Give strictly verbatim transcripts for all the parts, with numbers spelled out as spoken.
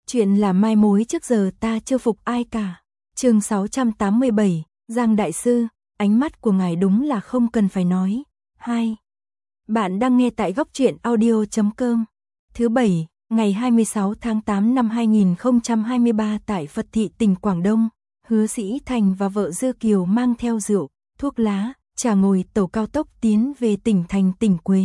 Chuyện là mai mối trước giờ ta chưa phục ai cả. Chương sáu trăm tám mươi bảy, Giang Đại Sư, ánh mắt của ngài đúng là không cần phải nói. hai. Bạn đang nghe tại góc truyện audio chấm com. Thứ bảy, ngày hai mươi sáu tháng tám năm hai nghìn không trăm hai mươi ba tại Phật Thị tỉnh Quảng Đông, Hứa Sĩ Thành và vợ Dư Kiều mang theo rượu, thuốc lá, trà ngồi tàu cao tốc tiến về tỉnh thành tỉnh Quế.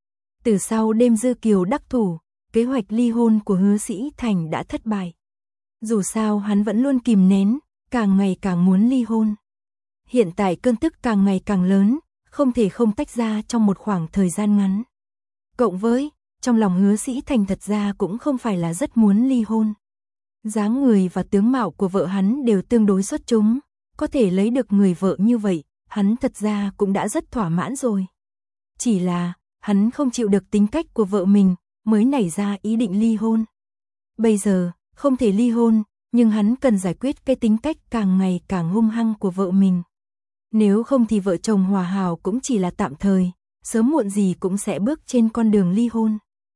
Từ sau đêm Dư Kiều đắc thủ, kế hoạch ly hôn của Hứa Sĩ Thành đã thất bại. Dù sao hắn vẫn luôn kìm nén, càng ngày càng muốn ly hôn. Hiện tại cơn tức càng ngày càng lớn, không thể không tách ra trong một khoảng thời gian ngắn. Cộng với, trong lòng Hứa Sĩ Thành thật ra cũng không phải là rất muốn ly hôn. Dáng người và tướng mạo của vợ hắn đều tương đối xuất chúng, có thể lấy được người vợ như vậy, hắn thật ra cũng đã rất thỏa mãn rồi. Chỉ là, hắn không chịu được tính cách của vợ mình, mới nảy ra ý định ly hôn. Bây giờ, không thể ly hôn, nhưng hắn cần giải quyết cái tính cách càng ngày càng hung hăng của vợ mình. Nếu không thì vợ chồng hòa hảo cũng chỉ là tạm thời, sớm muộn gì cũng sẽ bước trên con đường ly hôn.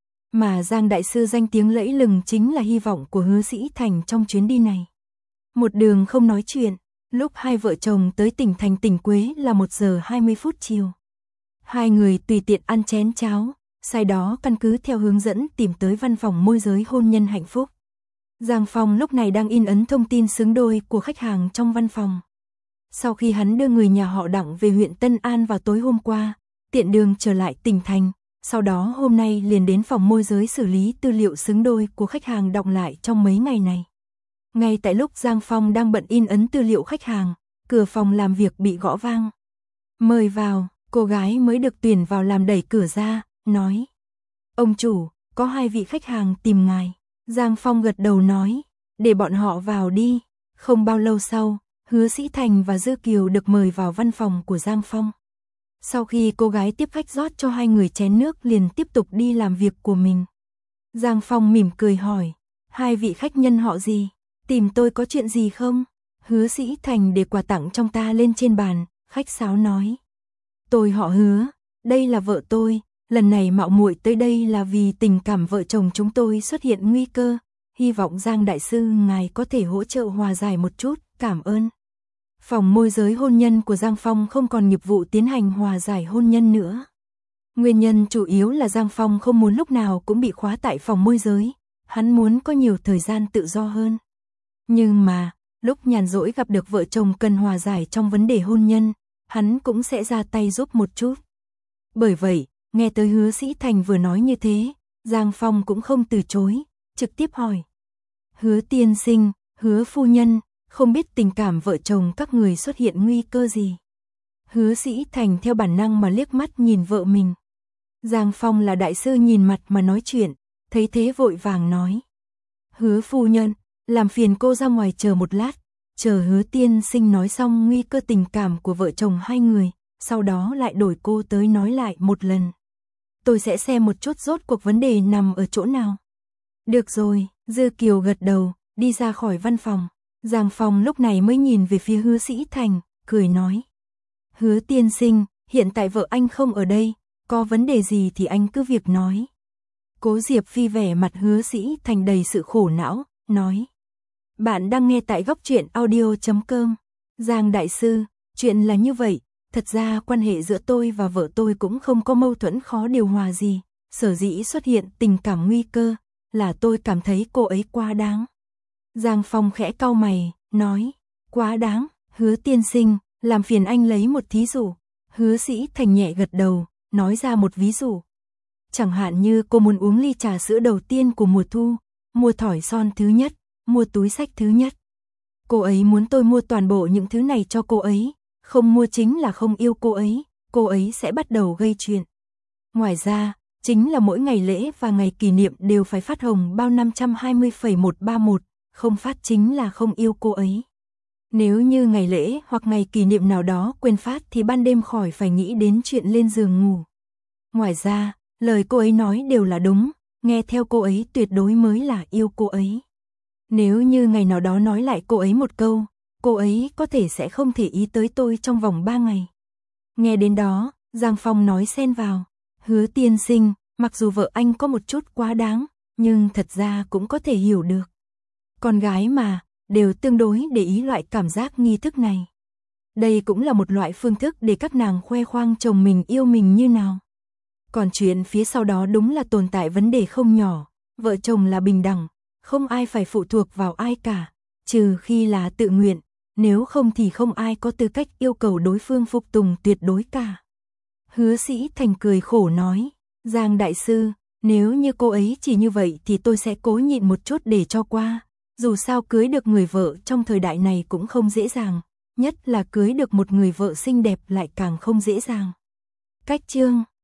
Mà Giang Đại Sư danh tiếng lẫy lừng chính là hy vọng của Hứa Sĩ Thành trong chuyến đi này. Một đường không nói chuyện, lúc hai vợ chồng tới tỉnh thành tỉnh Quế là một giờ hai mươi phút chiều. Hai người tùy tiện ăn chén cháo, sau đó căn cứ theo hướng dẫn tìm tới văn phòng môi giới hôn nhân hạnh phúc. Giang Phong lúc này đang in ấn thông tin xứng đôi của khách hàng trong văn phòng. Sau khi hắn đưa người nhà họ Đặng về huyện Tân An vào tối hôm qua, tiện đường trở lại tỉnh thành, sau đó hôm nay liền đến phòng môi giới xử lý tư liệu xứng đôi của khách hàng đọng lại trong mấy ngày này. Ngay tại lúc Giang Phong đang bận in ấn tư liệu khách hàng, cửa phòng làm việc bị gõ vang. Mời vào, cô gái mới được tuyển vào làm đẩy cửa ra, nói. Ông chủ, có hai vị khách hàng tìm ngài. Giang Phong gật đầu nói, để bọn họ vào đi. Không bao lâu sau, Hứa Sĩ Thành và Dư Kiều được mời vào văn phòng của Giang Phong. Sau khi cô gái tiếp khách rót cho hai người chén nước liền tiếp tục đi làm việc của mình. Giang Phong mỉm cười hỏi, hai vị khách nhân họ gì? Tìm tôi có chuyện gì không? Hứa Sĩ Thành để quà tặng trong ta lên trên bàn, khách sáo nói. Tôi họ Hứa, đây là vợ tôi, lần này mạo muội tới đây là vì tình cảm vợ chồng chúng tôi xuất hiện nguy cơ, hy vọng Giang Đại Sư ngài có thể hỗ trợ hòa giải một chút, cảm ơn. Phòng môi giới hôn nhân của Giang Phong không còn nghiệp vụ tiến hành hòa giải hôn nhân nữa. Nguyên nhân chủ yếu là Giang Phong không muốn lúc nào cũng bị khóa tại phòng môi giới, hắn muốn có nhiều thời gian tự do hơn. Nhưng mà, lúc nhàn rỗi gặp được vợ chồng cần hòa giải trong vấn đề hôn nhân, hắn cũng sẽ ra tay giúp một chút. Bởi vậy, nghe tới Hứa Sĩ Thành vừa nói như thế, Giang Phong cũng không từ chối, trực tiếp hỏi. Hứa tiên sinh, Hứa phu nhân, không biết tình cảm vợ chồng các người xuất hiện nguy cơ gì? Hứa Sĩ Thành theo bản năng mà liếc mắt nhìn vợ mình. Giang Phong là đại sư nhìn mặt mà nói chuyện, thấy thế vội vàng nói. Hứa phu nhân, làm phiền cô ra ngoài chờ một lát, chờ Hứa tiên sinh nói xong nguy cơ tình cảm của vợ chồng hai người, sau đó lại đổi cô tới nói lại một lần. Tôi sẽ xem một chút rốt cuộc vấn đề nằm ở chỗ nào. Được rồi, Dư Kiều gật đầu, đi ra khỏi văn phòng. Giang Phong lúc này mới nhìn về phía Hứa Sĩ Thành, cười nói. Hứa tiên sinh, hiện tại vợ anh không ở đây, có vấn đề gì thì anh cứ việc nói. Cố Diệp Phi vẻ mặt Hứa Sĩ Thành đầy sự khổ não, nói. Bạn đang nghe tại góc truyện audio chấm com. Giang Đại Sư, chuyện là như vậy, thật ra quan hệ giữa tôi và vợ tôi cũng không có mâu thuẫn khó điều hòa gì, sở dĩ xuất hiện tình cảm nguy cơ, là tôi cảm thấy cô ấy quá đáng. Giang Phong khẽ cau mày, nói, quá đáng, Hứa tiên sinh, làm phiền anh lấy một thí dụ. Hứa Sĩ Thành nhẹ gật đầu, nói ra một ví dụ. Chẳng hạn như cô muốn uống ly trà sữa đầu tiên của mùa thu, mua thỏi son thứ nhất, mua túi xách thứ nhất. Cô ấy muốn tôi mua toàn bộ những thứ này cho cô ấy, không mua chính là không yêu cô ấy, cô ấy sẽ bắt đầu gây chuyện. Ngoài ra, chính là mỗi ngày lễ và ngày kỷ niệm đều phải phát hồng bao năm trăm hai mươi phẩy một ba mốt, không phát chính là không yêu cô ấy. Nếu như ngày lễ hoặc ngày kỷ niệm nào đó quên phát thì ban đêm khỏi phải nghĩ đến chuyện lên giường ngủ. Ngoài ra, lời cô ấy nói đều là đúng, nghe theo cô ấy tuyệt đối mới là yêu cô ấy. Nếu như ngày nào đó nói lại cô ấy một câu, cô ấy có thể sẽ không thể ý tới tôi trong vòng ba ngày. Nghe đến đó, Giang Phong nói xen vào. Hứa tiên sinh, mặc dù vợ anh có một chút quá đáng, nhưng thật ra cũng có thể hiểu được. Con gái mà, đều tương đối để ý loại cảm giác nghi thức này. Đây cũng là một loại phương thức để các nàng khoe khoang chồng mình yêu mình như nào. Còn chuyện phía sau đó đúng là tồn tại vấn đề không nhỏ, vợ chồng là bình đẳng, không ai phải phụ thuộc vào ai cả, trừ khi là tự nguyện, nếu không thì không ai có tư cách yêu cầu đối phương phục tùng tuyệt đối cả. Hứa Sĩ Thành cười khổ nói, Giang đại sư, nếu như cô ấy chỉ như vậy thì tôi sẽ cố nhịn một chút để cho qua, dù sao cưới được người vợ trong thời đại này cũng không dễ dàng, nhất là cưới được một người vợ xinh đẹp lại càng không dễ dàng. Cách chương